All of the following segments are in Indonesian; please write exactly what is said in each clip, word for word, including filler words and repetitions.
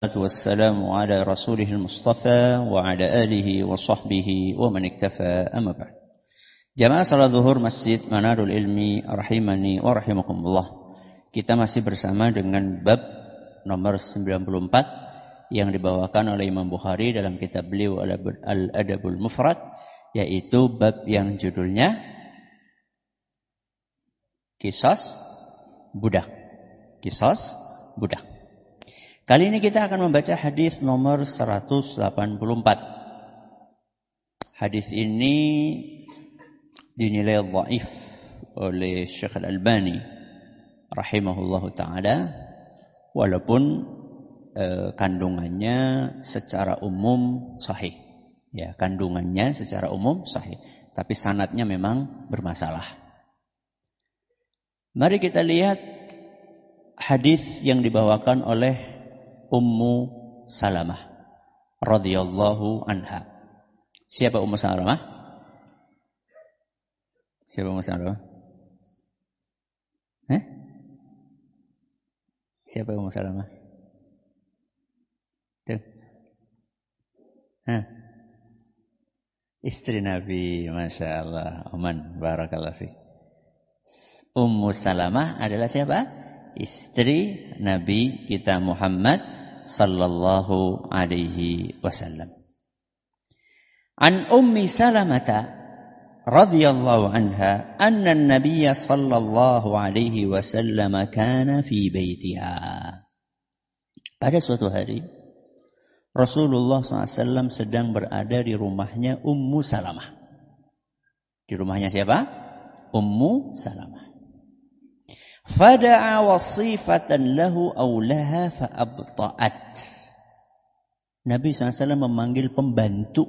والسلام على رسوله المصطفى وعلى آله وصحبه ومن اكتفى أما بعد. Jamaah salat zuhur Masjid Manarul Ilmi rahimani wa rahimakumullah. Kita masih bersama dengan bab nomor sembilan puluh empat yang dibawakan oleh Imam Bukhari dalam kitab beliau Al-Adabul Mufrad, yaitu bab yang judulnya Qisas budak. Qisas budak. Kali ini kita akan membaca hadis nomor seratus delapan puluh empat. Hadis ini dinilai dhaif oleh Syekh Al-Albani rahimahullahu taala, walaupun eh, kandungannya secara umum sahih. Ya, kandungannya secara umum sahih, tapi sanadnya memang bermasalah. Mari kita lihat hadis yang dibawakan oleh Ummu Salamah radhiyallahu anha. Siapa Ummu Salamah? Siapa Ummu Salamah? Eh? Siapa Ummu Salamah? Tuh. Hah. Istri Nabi, Masya Allah. Aman, barakallahu fiik. Ummu Salamah adalah siapa? Istri Nabi kita Muhammad sallallahu alaihi wasallam. An Ummi Salamah radhiyallahu anha anna an-nabiy sallallahu alaihi wasallam kana fi baitiha. Pada suatu hari Rasulullah shallallahu alaihi wasallam sedang berada di rumahnya Ummu Salamah. Di rumahnya siapa? Ummu Salamah. Fada'a wasifatan lahu aw laha fa'abta'at. Nabi shallallahu alaihi wasallam memanggil pembantu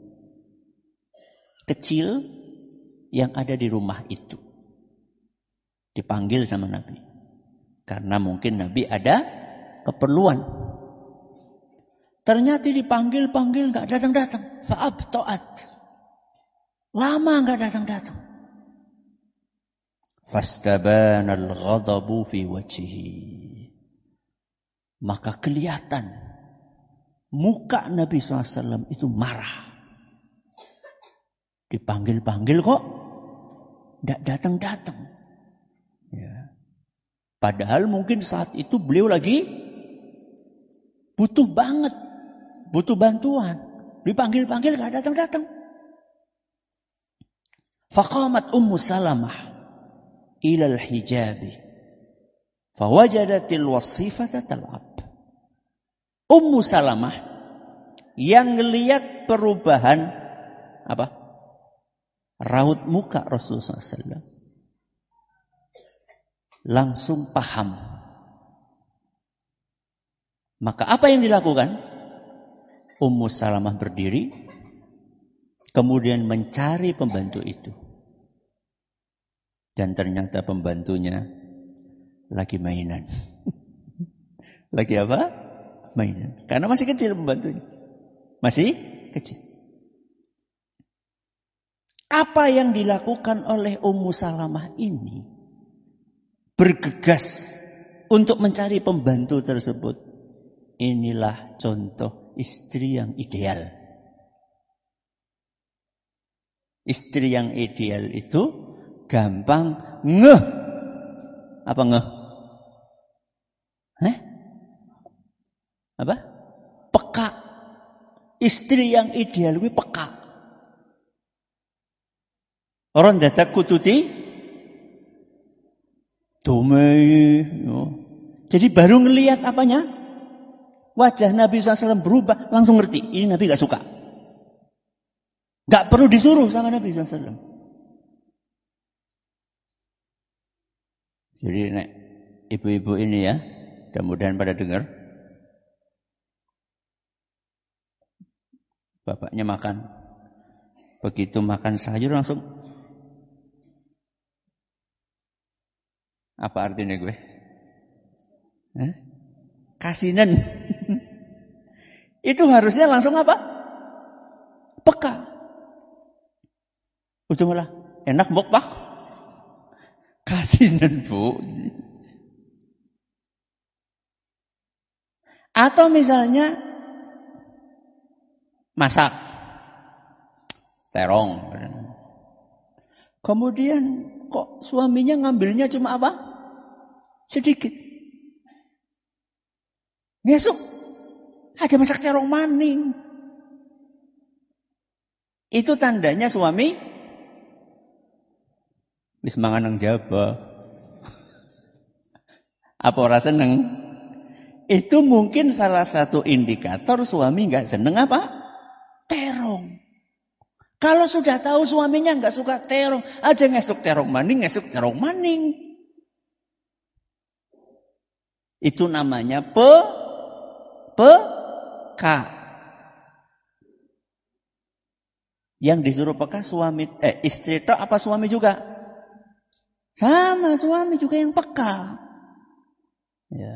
kecil yang ada di rumah itu. Dipanggil sama Nabi. Karena mungkin Nabi ada keperluan. Ternyata dipanggil-panggil enggak datang-datang. Fa'abta'at. Lama enggak datang-datang. Fastabana al-ghadabu fi wajhihi. Maka kelihatan muka Nabi shallallahu alaihi wasallam itu marah. Dipanggil-panggil kok tidak datang-datang. Ya. Padahal mungkin saat itu beliau lagi butuh banget, butuh bantuan. Dipanggil-panggil tidak datang-datang. Faqamat Ummu Salamah ilal hijabi fawajadatil wasifata tal'ab. Ummu Salamah yang ngelihat perubahan apa? Raut muka Rasulullah shallallahu alaihi wasallam langsung paham. Maka apa yang dilakukan? Ummu Salamah berdiri kemudian mencari pembantu itu. Dan ternyata pembantunya lagi mainan. Lagi apa? Mainan. Karena masih kecil pembantunya. Masih kecil. Apa yang dilakukan oleh Ummu Salamah ini? Bergegas untuk mencari pembantu tersebut. Inilah contoh istri yang ideal. Istri yang ideal itu gampang ngeh. Apa ngeh? Hah? Apa? Peka. Istri yang ideal itu peka. Orang datang kututi dumai. Jadi baru ngelihat apanya? Wajah Nabi shallallahu alaihi wasallam berubah, langsung ngerti. Ini Nabi gak suka. Gak perlu disuruh sama Nabi shallallahu alaihi wasallam. Jadi nek ibu-ibu ini ya, mudah-mudahan pada dengar. Bapaknya makan. Begitu makan sayur langsung. Apa artinya gue? Hah? Kasinan. Itu harusnya langsung apa? Peka. Udah malah enak mukbang. Kasinan bu. Atau misalnya masak terong. Kemudian kok suaminya ngambilnya cuma apa? Sedikit. Ngesuk ada masak terong maning. Itu tandanya suami wis mangan nang jaba. Apa ora seneng? Itu mungkin salah satu indikator suami enggak seneng apa? Terong. Kalau sudah tahu suaminya enggak suka terong, aja ngesuk terong maning, ngesuk terong maning. Itu namanya pe peka. Yang disuruh peka suami eh istri tok apa suami juga? Sama, suami juga yang peka. Ya.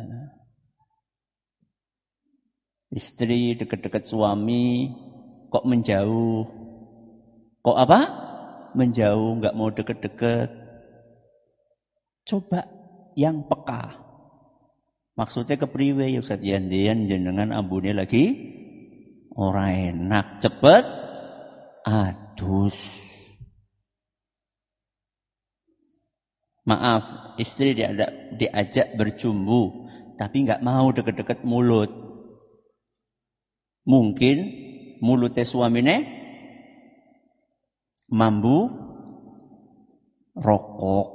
Istri dekat-dekat suami kok menjauh. Kok apa? Menjauh, enggak mau deket-deket. Coba yang peka. Maksudnya kepriwe ya Ustaz Yandian jenengan ambune lagi ora enak, cepet adus. Maaf, istri diajak, diajak bercumbu, tapi enggak mau deket-deket mulut. Mungkin mulutnya suamine mambu rokok.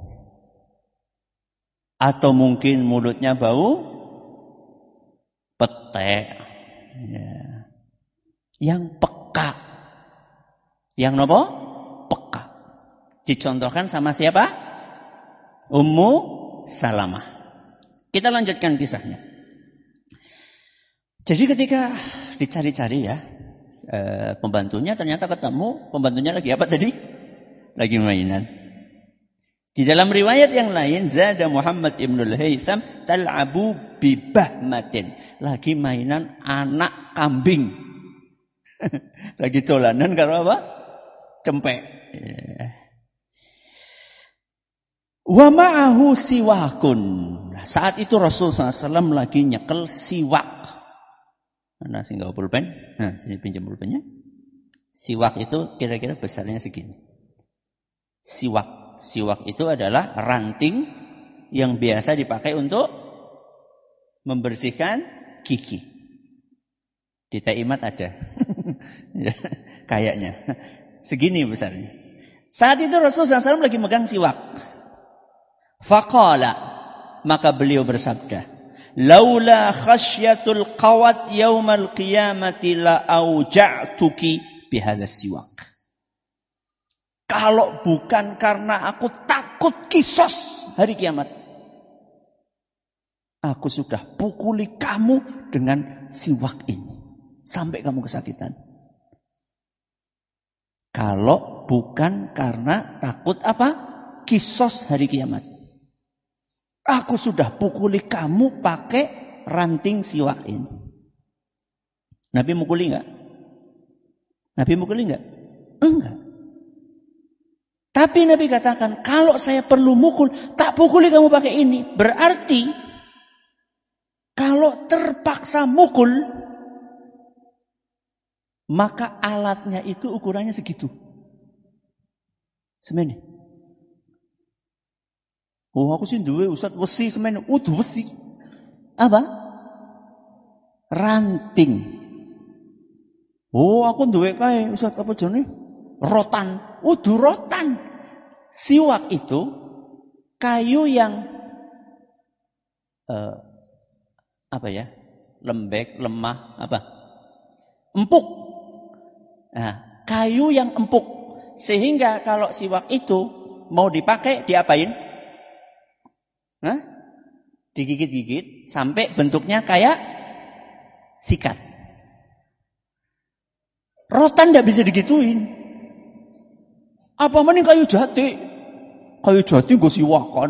Atau mungkin mulutnya bau pete. Ya. Yang peka. Yang nopo? Peka. Dicontohkan sama siapa? Ummu Salamah. Kita lanjutkan kisahnya. Jadi ketika dicari-cari ya, eh, pembantunya ternyata ketemu, pembantunya lagi apa tadi? Lagi mainan. Di dalam riwayat yang lain, Zada Muhammad ibnul Haytham tal'abu bibahmatin. Lagi mainan anak kambing. Lagi dolanan karo apa? Cempek. Wa ma'ahu siwakun. Saat itu Rasulullah shallallahu alaihi wasallam lagi nyekel siwak. Mana sih nggak pulpen? Nah, sini pinjam pulpennya. Siwak itu kira-kira besarnya segini. Siwak. Siwak itu adalah ranting yang biasa dipakai untuk membersihkan gigi. Di Taimat ada. Kayaknya. Segini besarnya. Saat itu Rasulullah shallallahu alaihi wasallam lagi megang siwak. Faqala. Maka beliau bersabda. Laula khasyatul qawat yaumal qiyamati la auja'tuki bihadzal siwak. Kalau bukan karena aku takut kisos hari kiamat, aku sudah pukuli kamu dengan siwak ini sampai kamu kesakitan. Kalau bukan karena takut apa? Kisos hari kiamat. Aku sudah pukuli kamu pakai ranting siwak ini. Nabi mukuli enggak? Nabi mukuli enggak? Enggak. Tapi Nabi katakan, kalau saya perlu mukul, tak pukuli kamu pakai ini. Berarti, kalau terpaksa mukul, maka alatnya itu ukurannya segitu. Semene. Oh, aku sih duwe Ustaz wesi semene. Udah wesi. Apa? Ranting. Oh, aku duwe kae Ustaz apa jenenge? Rotan. Udah rotan. Siwak itu kayu yang uh, apa ya? Lembek, lemah, apa? Empuk. Nah, kayu yang empuk. Sehingga kalau siwak itu mau dipakai, diapain? Hah? Digigit-gigit sampai bentuknya kayak sikat. Rotan tidak bisa digituin. Apa mending kayu jati? Kayu jati gue siwakan.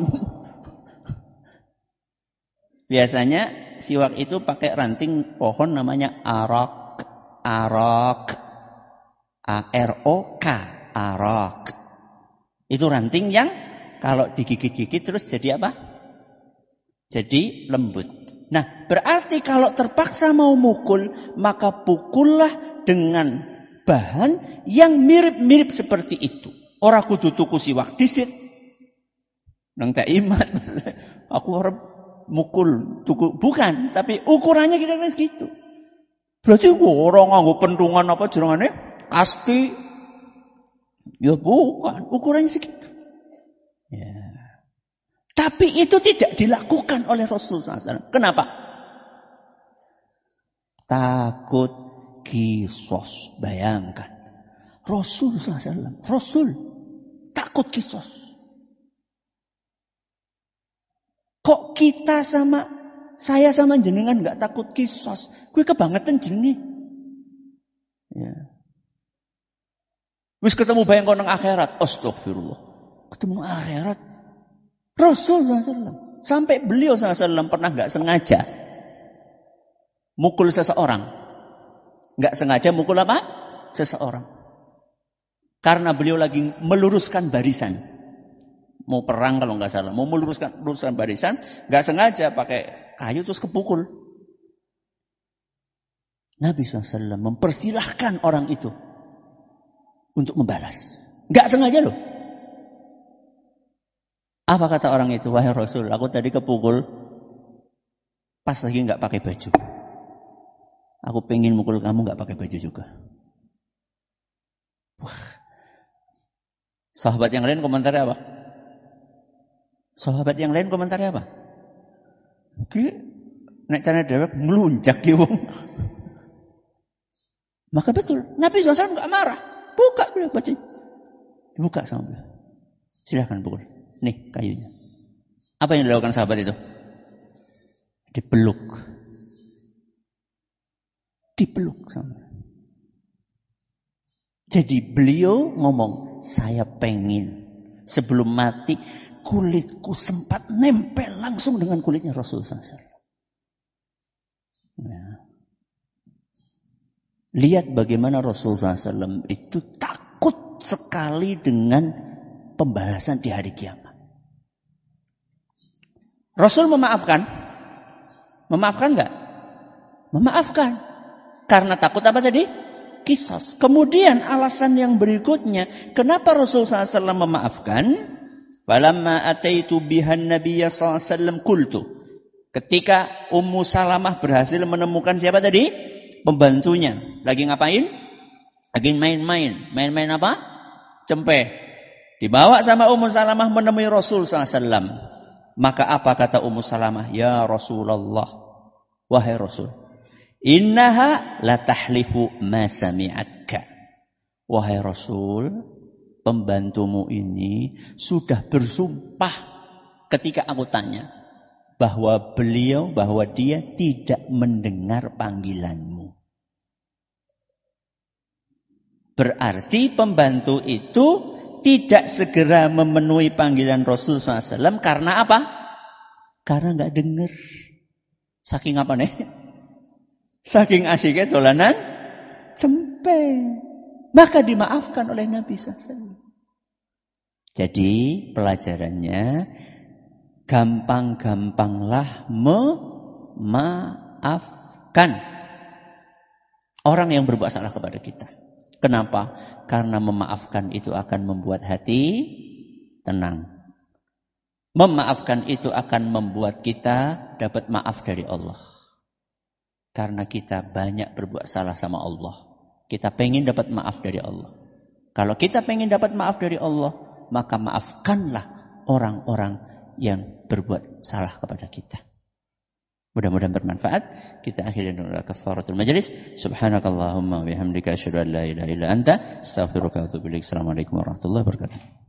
Biasanya siwak itu pakai ranting pohon namanya arak. Arak. A R O K. Arak. Itu ranting yang kalau digigit-gigit terus jadi apa? Jadi lembut. Nah, berarti kalau terpaksa mau mukul, maka pukullah dengan bahan yang mirip-mirip seperti itu. Ora kudu tuku siwak disit. Nang tak iman. Aku harap mukul tuku. Bukan, tapi ukurannya kira-kira segitu. Berarti orang nganggo pentungan apa jerongane? Kasti. Ya bukan, ukurannya segitu. Ya. Tapi itu tidak dilakukan oleh Rasulullah sallallahu alaihi wasallam. Kenapa? Takut kisos. Bayangkan. Rasul sallallahu alaihi wasallam. Rasul. Takut kisos. Kok kita sama, saya sama jenengan gak takut kisos? Gue kebangetan jenenge. Ya. Wis ketemu bayang koneng akhirat. Astagfirullah. Ketemu akhirat. Rasulullah sallallahu alaihi wasallam. Sampai beliau sallallahu alaihi wasallam pernah gak sengaja mukul seseorang. Gak sengaja mukul apa? Seseorang. Karena beliau lagi meluruskan barisan. Mau perang kalau gak salah. Mau meluruskan, meluruskan barisan. Gak sengaja pakai kayu terus kepukul. Nabi sallallahu alaihi wasallam mempersilahkan orang itu untuk membalas. Gak sengaja loh. Apa kata orang itu? Wahai Rasul, aku tadi kepukul pas lagi gak pakai baju. Aku pengen mukul kamu gak pakai baju juga. Wah. Sahabat yang lain komentarnya apa? Sahabat yang lain komentarnya apa? Oke, nek cara dewek melunjak ki wong. Maka betul, Nabi sallallahu alaihi wasallam gak marah. Buka beliau baju. Dibuka sama beliau. Silakan pukul. Nih kayunya. Apa yang dilakukan sahabat itu? Dipeluk. Dipeluk sama. Jadi beliau ngomong, saya pengen sebelum mati kulitku sempat nempel langsung dengan kulitnya Rasulullah sallallahu alaihi wasallam. Ya. Lihat bagaimana Rasulullah sallallahu alaihi wasallam itu takut sekali dengan pembalasan di hari kiamat. Rasul memaafkan? Memaafkan enggak? Memaafkan. Karena takut apa tadi? Kisos. Kemudian alasan yang berikutnya, kenapa Rasul sallallahu alaihi wasallam memaafkan? Falamma ataitu bihan nabiyya sallallahu alaihi wasallam qultu. Ketika Ummu Salamah berhasil menemukan siapa tadi? Pembantunya. Lagi ngapain? Lagi main-main. Main-main apa? Cempe. Dibawa sama Ummu Salamah menemui Rasul sallallahu alaihi wasallam. Maka apa kata Ummu Salamah? Ya Rasulullah. Wahai Rasul. Innaha la tahlifu ma sami'atka. Wahai Rasul, pembantumu ini sudah bersumpah ketika aku tanya bahwa beliau, bahwa dia tidak mendengar panggilanmu. Berarti pembantu itu tidak segera memenuhi panggilan Rasul sallallahu alaihi wasallam karena apa? Karena nggak dengar. Saking apa nih? Saking asiknya dolanan cempe. Maka dimaafkan oleh Nabi sallallahu alaihi wasallam. Jadi pelajarannya, gampang-gampanglah memaafkan orang yang berbuat salah kepada kita. Kenapa? Karena memaafkan itu akan membuat hati tenang. Memaafkan itu akan membuat kita dapat maaf dari Allah. Karena kita banyak berbuat salah sama Allah. Kita pengen dapat maaf dari Allah. Kalau kita pengen dapat maaf dari Allah, maka maafkanlah orang-orang yang berbuat salah kepada kita. Mudah-mudahan bermanfaat. Kita akhiri dengan kafaratul majlis. Subhanakallahumma wa bihamdika asyhadu an la ilaha illa anta astaghfiruka wa atubu ilaik. Assalamualaikum warahmatullahi wabarakatuh.